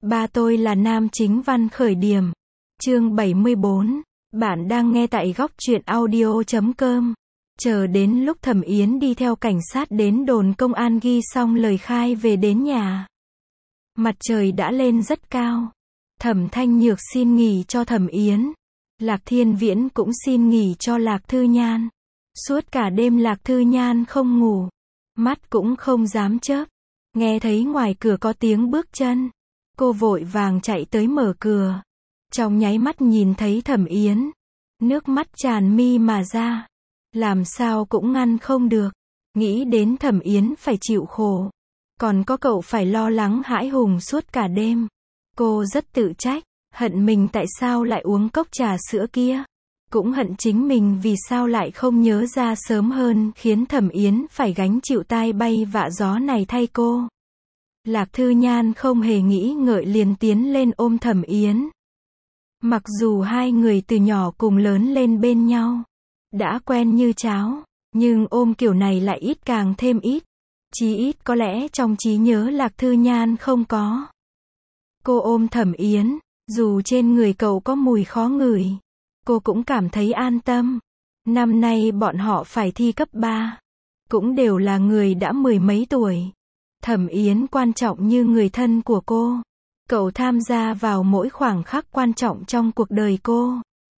Ba tôi là nam chính văn khởi điểm. Chương 74. Bạn đang nghe tại góc truyện audio.com. Chờ đến lúc Thẩm Yến đi theo cảnh sát đến đồn công an ghi xong lời khai về đến nhà. Mặt trời đã lên rất cao. Thẩm Thanh Nhược xin nghỉ cho Thẩm Yến. Lạc Thiên Viễn cũng xin nghỉ cho Lạc Thư Nhan. Suốt cả đêm Lạc Thư Nhan không ngủ. Mắt cũng không dám chớp. Nghe thấy ngoài cửa có tiếng bước chân. Cô vội vàng chạy tới mở cửa. Trong nháy mắt nhìn thấy Thẩm Yến. Nước mắt tràn mi mà ra. Làm sao cũng ngăn không được. Nghĩ đến Thẩm Yến phải chịu khổ. Còn có cậu phải lo lắng hãi hùng suốt cả đêm. Cô rất tự trách. Hận mình tại sao lại uống cốc trà sữa kia. Cũng hận chính mình vì sao lại không nhớ ra sớm hơn khiến Thẩm Yến phải gánh chịu tai bay vạ gió này thay cô. Lạc Thư Nhan không hề nghĩ ngợi liền tiến lên ôm Thẩm Yến. Mặc dù hai người từ nhỏ cùng lớn lên bên nhau, đã quen như cháo, nhưng ôm kiểu này lại ít càng thêm ít. Chí ít có lẽ trong trí nhớ Lạc Thư Nhan không có. Cô ôm Thẩm Yến, dù trên người cậu có mùi khó ngửi, cô cũng cảm thấy an tâm. Năm nay bọn họ phải thi cấp 3, cũng đều là người đã mười mấy tuổi. Thẩm Yến quan trọng như người thân của cô. Cậu tham gia vào mỗi khoảng khắc quan trọng trong cuộc đời cô.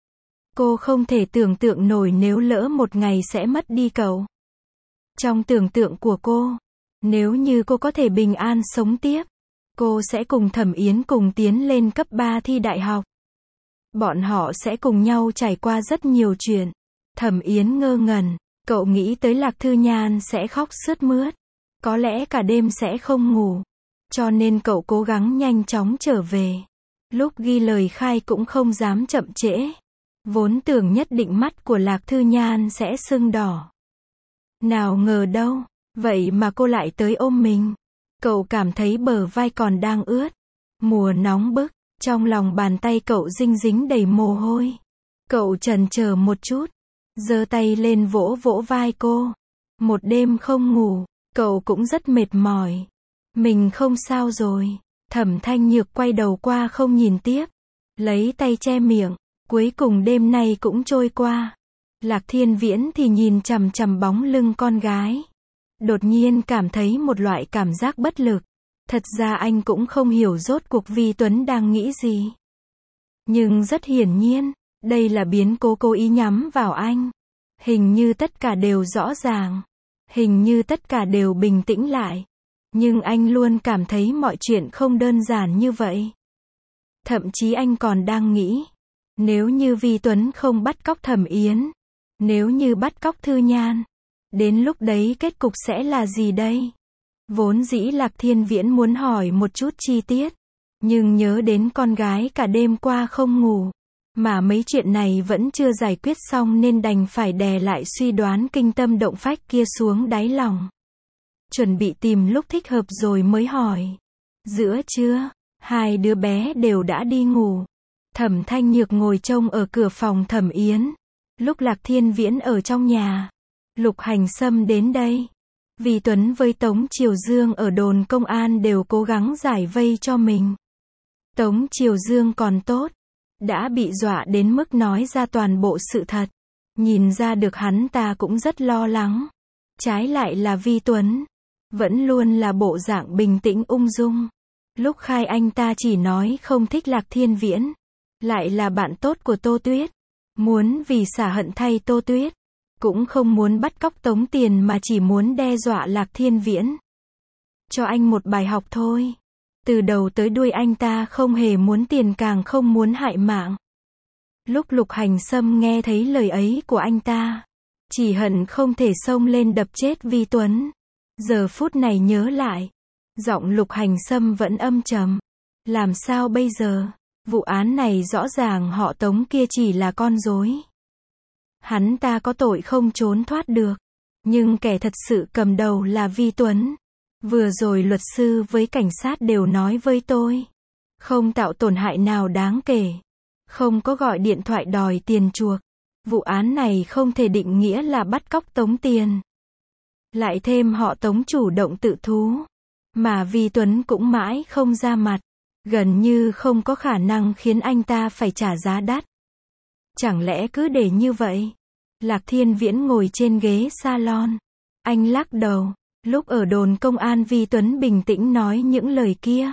Cô không thể tưởng tượng nổi nếu lỡ một ngày sẽ mất đi cậu. Trong tưởng tượng của cô, nếu như cô có thể bình an sống tiếp, cô sẽ cùng Thẩm Yến cùng tiến lên cấp 3 thi đại học. Bọn họ sẽ cùng nhau trải qua rất nhiều chuyện. Thẩm Yến ngơ ngẩn, cậu nghĩ tới Lạc Thư Nhan sẽ khóc sướt mướt. Có lẽ cả đêm sẽ không ngủ. Cho nên cậu cố gắng nhanh chóng trở về. Lúc ghi lời khai cũng không dám chậm trễ. Vốn tưởng nhất định mắt của Lạc Thư Nhan sẽ sưng đỏ. Nào ngờ đâu, vậy mà cô lại tới ôm mình. Cậu cảm thấy bờ vai còn đang ướt. Mùa nóng bức, trong lòng bàn tay cậu dinh dính đầy mồ hôi. Cậu chần chờ một chút, giơ tay lên vỗ vỗ vai cô. Một đêm không ngủ, cậu cũng rất mệt mỏi. Mình không sao rồi. Thẩm Thanh Nhược quay đầu qua không nhìn tiếp. Lấy tay che miệng. Cuối cùng đêm nay cũng trôi qua. Lạc Thiên Viễn thì nhìn chằm chằm bóng lưng con gái. Đột nhiên cảm thấy một loại cảm giác bất lực. Thật ra anh cũng không hiểu rốt cuộc Vi Tuấn đang nghĩ gì. Nhưng rất hiển nhiên, đây là biến cố cố ý nhắm vào anh. Hình như tất cả đều rõ ràng. Hình như tất cả đều bình tĩnh lại. Nhưng anh luôn cảm thấy mọi chuyện không đơn giản như vậy. Thậm chí anh còn đang nghĩ, nếu như Vi Tuấn không bắt cóc Thẩm Yến, nếu như bắt cóc Thư Nhan, đến lúc đấy kết cục sẽ là gì đây? Vốn dĩ Lạc Thiên Viễn muốn hỏi một chút chi tiết, nhưng nhớ đến con gái cả đêm qua không ngủ, mà mấy chuyện này vẫn chưa giải quyết xong nên đành phải đè lại suy đoán kinh tâm động phách kia xuống đáy lòng. Chuẩn bị tìm lúc thích hợp rồi mới hỏi. Giữa trưa, hai đứa bé đều đã đi ngủ. Thẩm Thanh Nhược ngồi trông ở cửa phòng Thẩm Yến. Lúc Lạc Thiên Viễn ở trong nhà, Lục Hành Sâm đến đây. Vi Tuấn với Tống Triều Dương ở đồn công an đều cố gắng giải vây cho mình. Tống Triều Dương còn tốt, đã bị dọa đến mức nói ra toàn bộ sự thật. Nhìn ra được hắn ta cũng rất lo lắng. Trái lại là Vi Tuấn, vẫn luôn là bộ dạng bình tĩnh ung dung. Lúc khai anh ta chỉ nói không thích Lạc Thiên Viễn, lại là bạn tốt của Tô Tuyết, muốn vì xả hận thay Tô Tuyết, cũng không muốn bắt cóc tống tiền mà chỉ muốn đe dọa Lạc Thiên Viễn. Cho anh một bài học thôi. Từ đầu tới đuôi anh ta không hề muốn tiền càng không muốn hại mạng. Lúc Lục Hành Sâm nghe thấy lời ấy của anh ta, chỉ hận không thể xông lên đập chết Vi Tuấn. Giờ phút này nhớ lại, giọng Lục Hành Sâm vẫn âm trầm. Làm sao bây giờ? Vụ án này rõ ràng họ Tống kia chỉ là con rối. Hắn ta có tội không trốn thoát được. Nhưng kẻ thật sự cầm đầu là Vi Tuấn. Vừa rồi luật sư với cảnh sát đều nói với tôi. Không tạo tổn hại nào đáng kể. Không có gọi điện thoại đòi tiền chuộc. Vụ án này không thể định nghĩa là bắt cóc tống tiền. Lại thêm họ Tống chủ động tự thú. Mà Vi Tuấn cũng mãi không ra mặt. Gần như không có khả năng khiến anh ta phải trả giá đắt. Chẳng lẽ cứ để như vậy? Lạc Thiên Viễn ngồi trên ghế salon. Anh lắc đầu. Lúc ở đồn công an Vi Tuấn bình tĩnh nói những lời kia.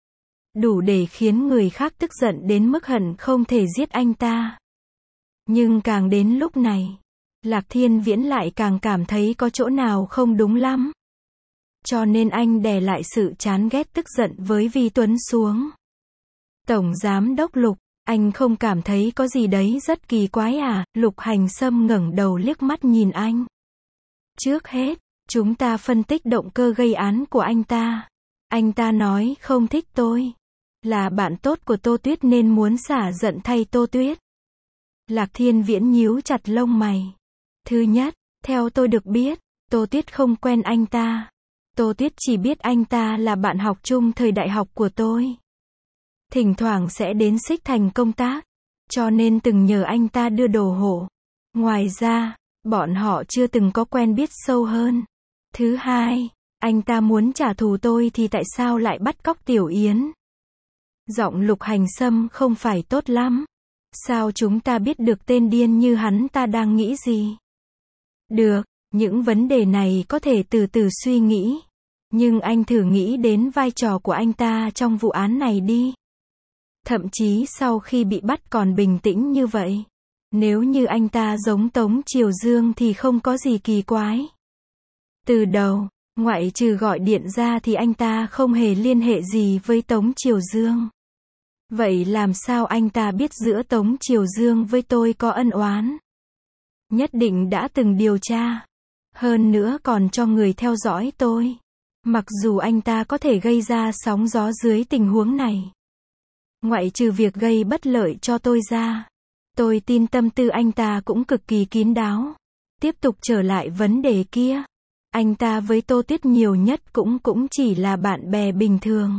Đủ để khiến người khác tức giận đến mức hận không thể giết anh ta. Nhưng càng đến lúc này, Lạc Thiên Viễn lại càng cảm thấy có chỗ nào không đúng lắm. Cho nên anh đè lại sự chán ghét tức giận với Vi Tuấn xuống. Tổng Giám đốc Lục, anh không cảm thấy có gì đấy rất kỳ quái à? Lục Hành Sâm ngẩng đầu liếc mắt nhìn anh. Trước hết, chúng ta phân tích động cơ gây án của anh ta. Anh ta nói không thích tôi. Là bạn tốt của Tô Tuyết nên muốn xả giận thay Tô Tuyết. Lạc Thiên Viễn nhíu chặt lông mày. Thứ nhất, theo tôi được biết, Tô Tuyết không quen anh ta. Tô Tuyết chỉ biết anh ta là bạn học chung thời đại học của tôi. Thỉnh thoảng sẽ đến Xích Thành công tác. Cho nên từng nhờ anh ta đưa đồ hộ. Ngoài ra, bọn họ chưa từng có quen biết sâu hơn. Thứ hai, anh ta muốn trả thù tôi thì tại sao lại bắt cóc Tiểu Yến? Giọng Lục Hành Sâm không phải tốt lắm. Sao chúng ta biết được tên điên như hắn ta đang nghĩ gì? Được, những vấn đề này có thể từ từ suy nghĩ. Nhưng anh thử nghĩ đến vai trò của anh ta trong vụ án này đi. Thậm chí sau khi bị bắt còn bình tĩnh như vậy. Nếu như anh ta giống Tống Triều Dương thì không có gì kỳ quái. Từ đầu, ngoại trừ gọi điện ra thì anh ta không hề liên hệ gì với Tống Triều Dương. Vậy làm sao anh ta biết giữa Tống Triều Dương với tôi có ân oán? Nhất định đã từng điều tra. Hơn nữa còn cho người theo dõi tôi. Mặc dù anh ta có thể gây ra sóng gió dưới tình huống này. Ngoại trừ việc gây bất lợi cho tôi ra. Tôi tin tâm tư anh ta cũng cực kỳ kín đáo. Tiếp tục trở lại vấn đề kia. Anh ta với Tô Tuyết nhiều nhất cũng chỉ là bạn bè bình thường.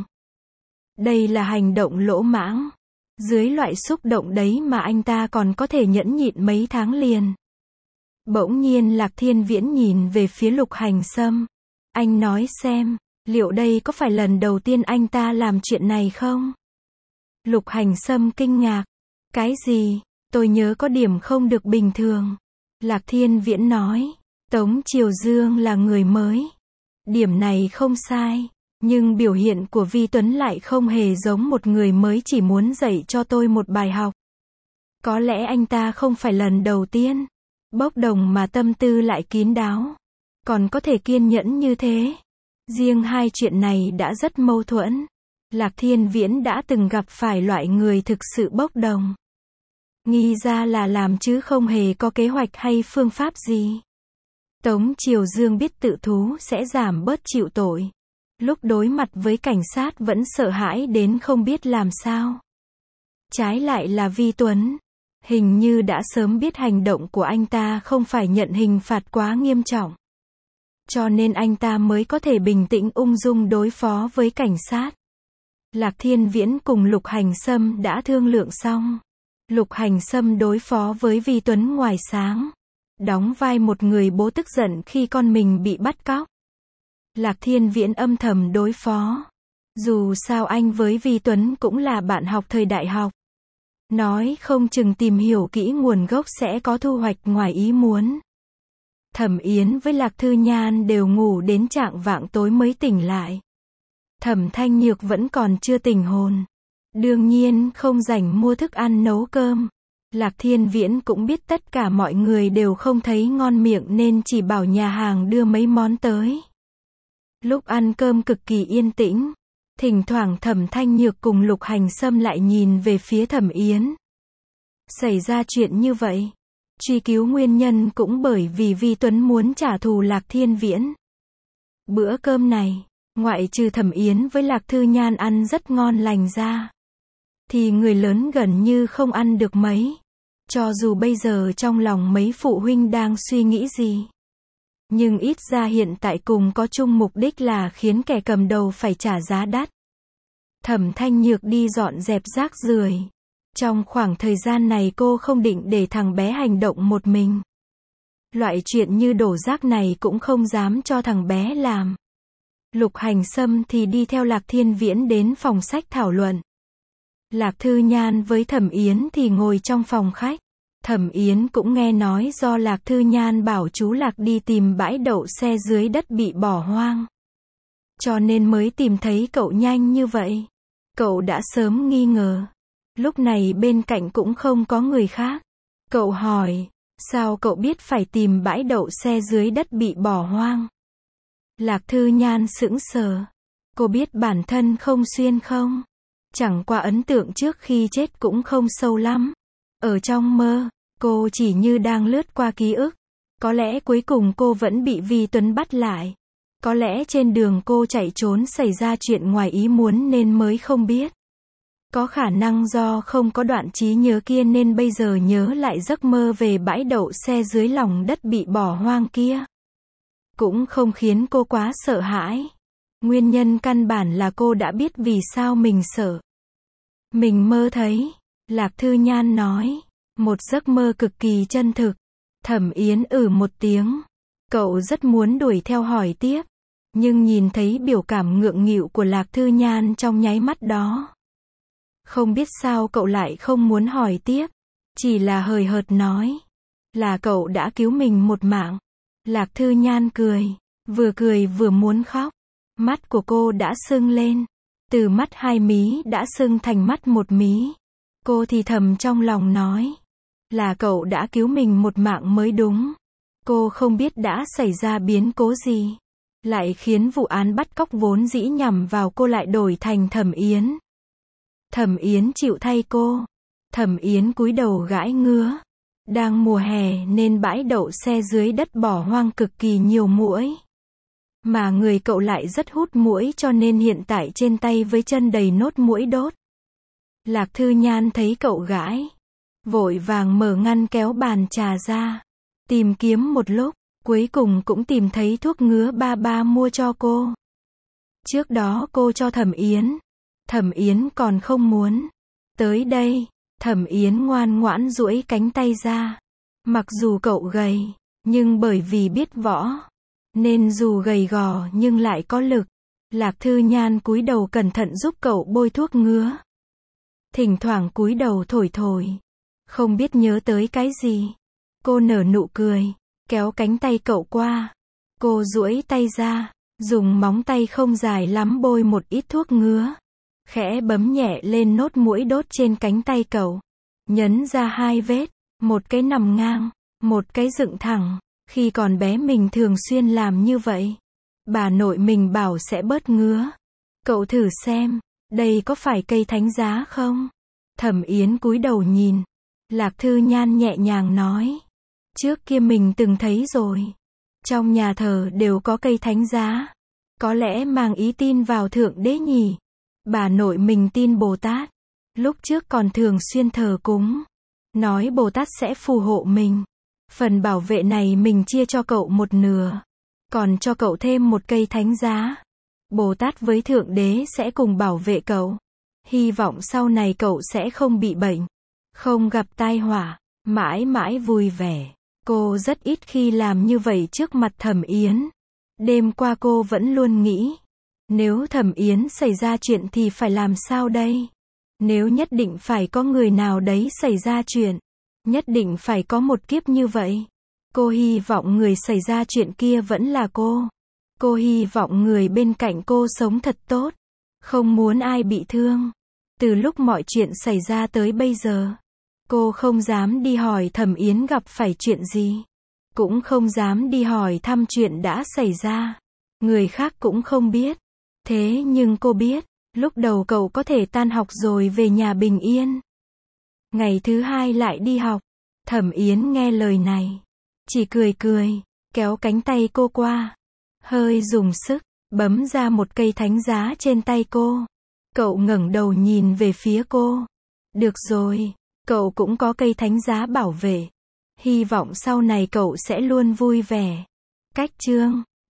Đây là hành động lỗ mãng. Dưới loại xúc động đấy mà anh ta còn có thể nhẫn nhịn mấy tháng liền. Bỗng nhiên Lạc Thiên Viễn nhìn về phía Lục Hành Sâm. Anh nói xem, liệu đây có phải lần đầu tiên anh ta làm chuyện này không? Lục Hành Sâm kinh ngạc. Cái gì? Tôi nhớ có điểm không được bình thường. Lạc Thiên Viễn nói. Tống Triều Dương là người mới. Điểm này không sai. Nhưng biểu hiện của Vi Tuấn lại không hề giống một người mới chỉ muốn dạy cho tôi một bài học. Có lẽ anh ta không phải lần đầu tiên. Bốc đồng mà tâm tư lại kín đáo. Còn có thể kiên nhẫn như thế. Riêng hai chuyện này đã rất mâu thuẫn. Lạc Thiên Viễn đã từng gặp phải loại người thực sự bốc đồng. Nghi ra là làm chứ không hề có kế hoạch hay phương pháp gì. Tống Triều Dương biết tự thú sẽ giảm bớt chịu tội. Lúc đối mặt với cảnh sát vẫn sợ hãi đến không biết làm sao. Trái lại là Vi Tuấn. Hình như đã sớm biết hành động của anh ta không phải nhận hình phạt quá nghiêm trọng. Cho nên anh ta mới có thể bình tĩnh ung dung đối phó với cảnh sát. Lạc Thiên Viễn cùng Lục Hành Sâm đã thương lượng xong. Lục Hành Sâm đối phó với Vi Tuấn ngoài sáng. Đóng vai một người bố tức giận khi con mình bị bắt cóc. Lạc Thiên Viễn âm thầm đối phó. Dù sao anh với Vi Tuấn cũng là bạn học thời đại học. Nói không chừng tìm hiểu kỹ nguồn gốc sẽ có thu hoạch ngoài ý muốn. Thẩm Yến với Lạc Thư Nhan đều ngủ đến chạng vạng tối mới tỉnh lại. Thẩm Thanh Nhược vẫn còn chưa tỉnh hồn. Đương nhiên không rảnh mua thức ăn nấu cơm. Lạc Thiên Viễn cũng biết tất cả mọi người đều không thấy ngon miệng nên chỉ bảo nhà hàng đưa mấy món tới. Lúc ăn cơm cực kỳ yên tĩnh. Thỉnh thoảng Thẩm Thanh Nhược cùng Lục Hành Sâm lại nhìn về phía Thẩm Yến. Xảy ra chuyện như vậy. Truy cứu nguyên nhân cũng bởi vì Vi Tuấn muốn trả thù Lạc Thiên Viễn. Bữa cơm này, ngoại trừ Thẩm Yến với Lạc Thư Nhan ăn rất ngon lành ra, thì người lớn gần như không ăn được mấy. Cho dù bây giờ trong lòng mấy phụ huynh đang suy nghĩ gì. Nhưng ít ra hiện tại cùng có chung mục đích là khiến kẻ cầm đầu phải trả giá đắt. Thẩm Thanh Nhược đi dọn dẹp rác rưởi. Trong khoảng thời gian này cô không định để thằng bé hành động một mình. Loại chuyện như đổ rác này cũng không dám cho thằng bé làm. Lục Hành Sâm thì đi theo Lạc Thiên Viễn đến phòng sách thảo luận. Lạc Thư Nhan với Thẩm Yến thì ngồi trong phòng khách. Thẩm Yến cũng nghe nói do Lạc Thư Nhan bảo chú Lạc đi tìm bãi đậu xe dưới đất bị bỏ hoang. Cho nên mới tìm thấy cậu nhanh như vậy. Cậu đã sớm nghi ngờ. Lúc này bên cạnh cũng không có người khác. Cậu hỏi, sao cậu biết phải tìm bãi đậu xe dưới đất bị bỏ hoang? Lạc Thư Nhan sững sờ. Cô biết bản thân không xuyên không? Chẳng qua ấn tượng trước khi chết cũng không sâu lắm. Ở trong mơ, cô chỉ như đang lướt qua ký ức. Có lẽ cuối cùng cô vẫn bị Vi Tuấn bắt lại. Có lẽ trên đường cô chạy trốn xảy ra chuyện ngoài ý muốn nên mới không biết. Có khả năng do không có đoạn trí nhớ kia nên bây giờ nhớ lại giấc mơ về bãi đậu xe dưới lòng đất bị bỏ hoang kia. Cũng không khiến cô quá sợ hãi. Nguyên nhân căn bản là cô đã biết vì sao mình sợ. Mình mơ thấy, Lạc Thư Nhan nói, một giấc mơ cực kỳ chân thực. Thẩm Yến một tiếng. Cậu rất muốn đuổi theo hỏi tiếp. Nhưng nhìn thấy biểu cảm ngượng nghịu của Lạc Thư Nhan trong nháy mắt đó. Không biết sao cậu lại không muốn hỏi tiếp. Chỉ là hời hợt nói. Là cậu đã cứu mình một mạng. Lạc Thư Nhan cười vừa muốn khóc. Mắt của cô đã sưng lên. Từ mắt hai mí đã sưng thành mắt một mí. Cô thì thầm trong lòng nói. Là cậu đã cứu mình một mạng mới đúng. Cô không biết đã xảy ra biến cố gì. Lại khiến vụ án bắt cóc vốn dĩ nhằm vào cô lại đổi thành Thẩm Yến. Thẩm Yến chịu thay cô. Thẩm Yến cúi đầu gãi ngứa. Đang mùa hè nên bãi đậu xe dưới đất bỏ hoang cực kỳ nhiều muỗi. Mà người cậu lại rất hút muỗi cho nên hiện tại trên tay với chân đầy nốt muỗi đốt. Lạc Thư Nhan thấy cậu gãi. Vội vàng mở ngăn kéo bàn trà ra. Tìm kiếm một lúc, cuối cùng cũng tìm thấy thuốc ngứa ba mua cho cô. Trước đó cô cho Thẩm Yến. Thẩm Yến còn không muốn. Tới đây, Thẩm Yến ngoan ngoãn duỗi cánh tay ra. Mặc dù cậu gầy, nhưng bởi vì biết võ, nên dù gầy gò nhưng lại có lực. Lạc Thư Nhan cúi đầu cẩn thận giúp cậu bôi thuốc ngứa. Thỉnh thoảng cúi đầu thổi thổi. Không biết nhớ tới cái gì. Cô nở nụ cười, kéo cánh tay cậu qua. Cô duỗi tay ra, dùng móng tay không dài lắm bôi một ít thuốc ngứa. Khẽ bấm nhẹ lên nốt muỗi đốt trên cánh tay cậu. Nhấn ra hai vết, một cái nằm ngang, một cái dựng thẳng. Khi còn bé mình thường xuyên làm như vậy. Bà nội mình bảo sẽ bớt ngứa. Cậu thử xem, đây có phải cây thánh giá không? Thẩm Yến cúi đầu nhìn. Lạc Thư Nhan nhẹ nhàng nói. Trước kia mình từng thấy rồi. Trong nhà thờ đều có cây thánh giá. Có lẽ mang ý tin vào Thượng Đế nhỉ. Bà nội mình tin Bồ Tát. Lúc trước còn thường xuyên thờ cúng. Nói Bồ Tát sẽ phù hộ mình. Phần bảo vệ này mình chia cho cậu một nửa. Còn cho cậu thêm một cây thánh giá. Bồ Tát với Thượng Đế sẽ cùng bảo vệ cậu. Hy vọng sau này cậu sẽ không bị bệnh. Không gặp tai họa. Mãi mãi vui vẻ. Cô rất ít khi làm như vậy trước mặt Thẩm Yến. Đêm qua cô vẫn luôn nghĩ. Nếu Thẩm Yến xảy ra chuyện thì phải làm sao đây? Nếu nhất định phải có người nào đấy xảy ra chuyện. Nhất định phải có một kiếp như vậy. Cô hy vọng người xảy ra chuyện kia vẫn là cô. Cô hy vọng người bên cạnh cô sống thật tốt. Không muốn ai bị thương. Từ lúc mọi chuyện xảy ra tới bây giờ. Cô không dám đi hỏi Thẩm Yến gặp phải chuyện gì. Cũng không dám đi hỏi thăm chuyện đã xảy ra. Người khác cũng không biết. Thế nhưng cô biết. Lúc đầu cậu có thể tan học rồi về nhà bình yên. Ngày thứ hai lại đi học. Thẩm Yến nghe lời này. Chỉ cười, kéo cánh tay cô qua. Hơi dùng sức, bấm ra một cây thánh giá trên tay cô. Cậu ngẩng đầu nhìn về phía cô. Được rồi, cậu cũng có cây thánh giá bảo vệ. Hy vọng sau này cậu sẽ luôn vui vẻ. Cách chương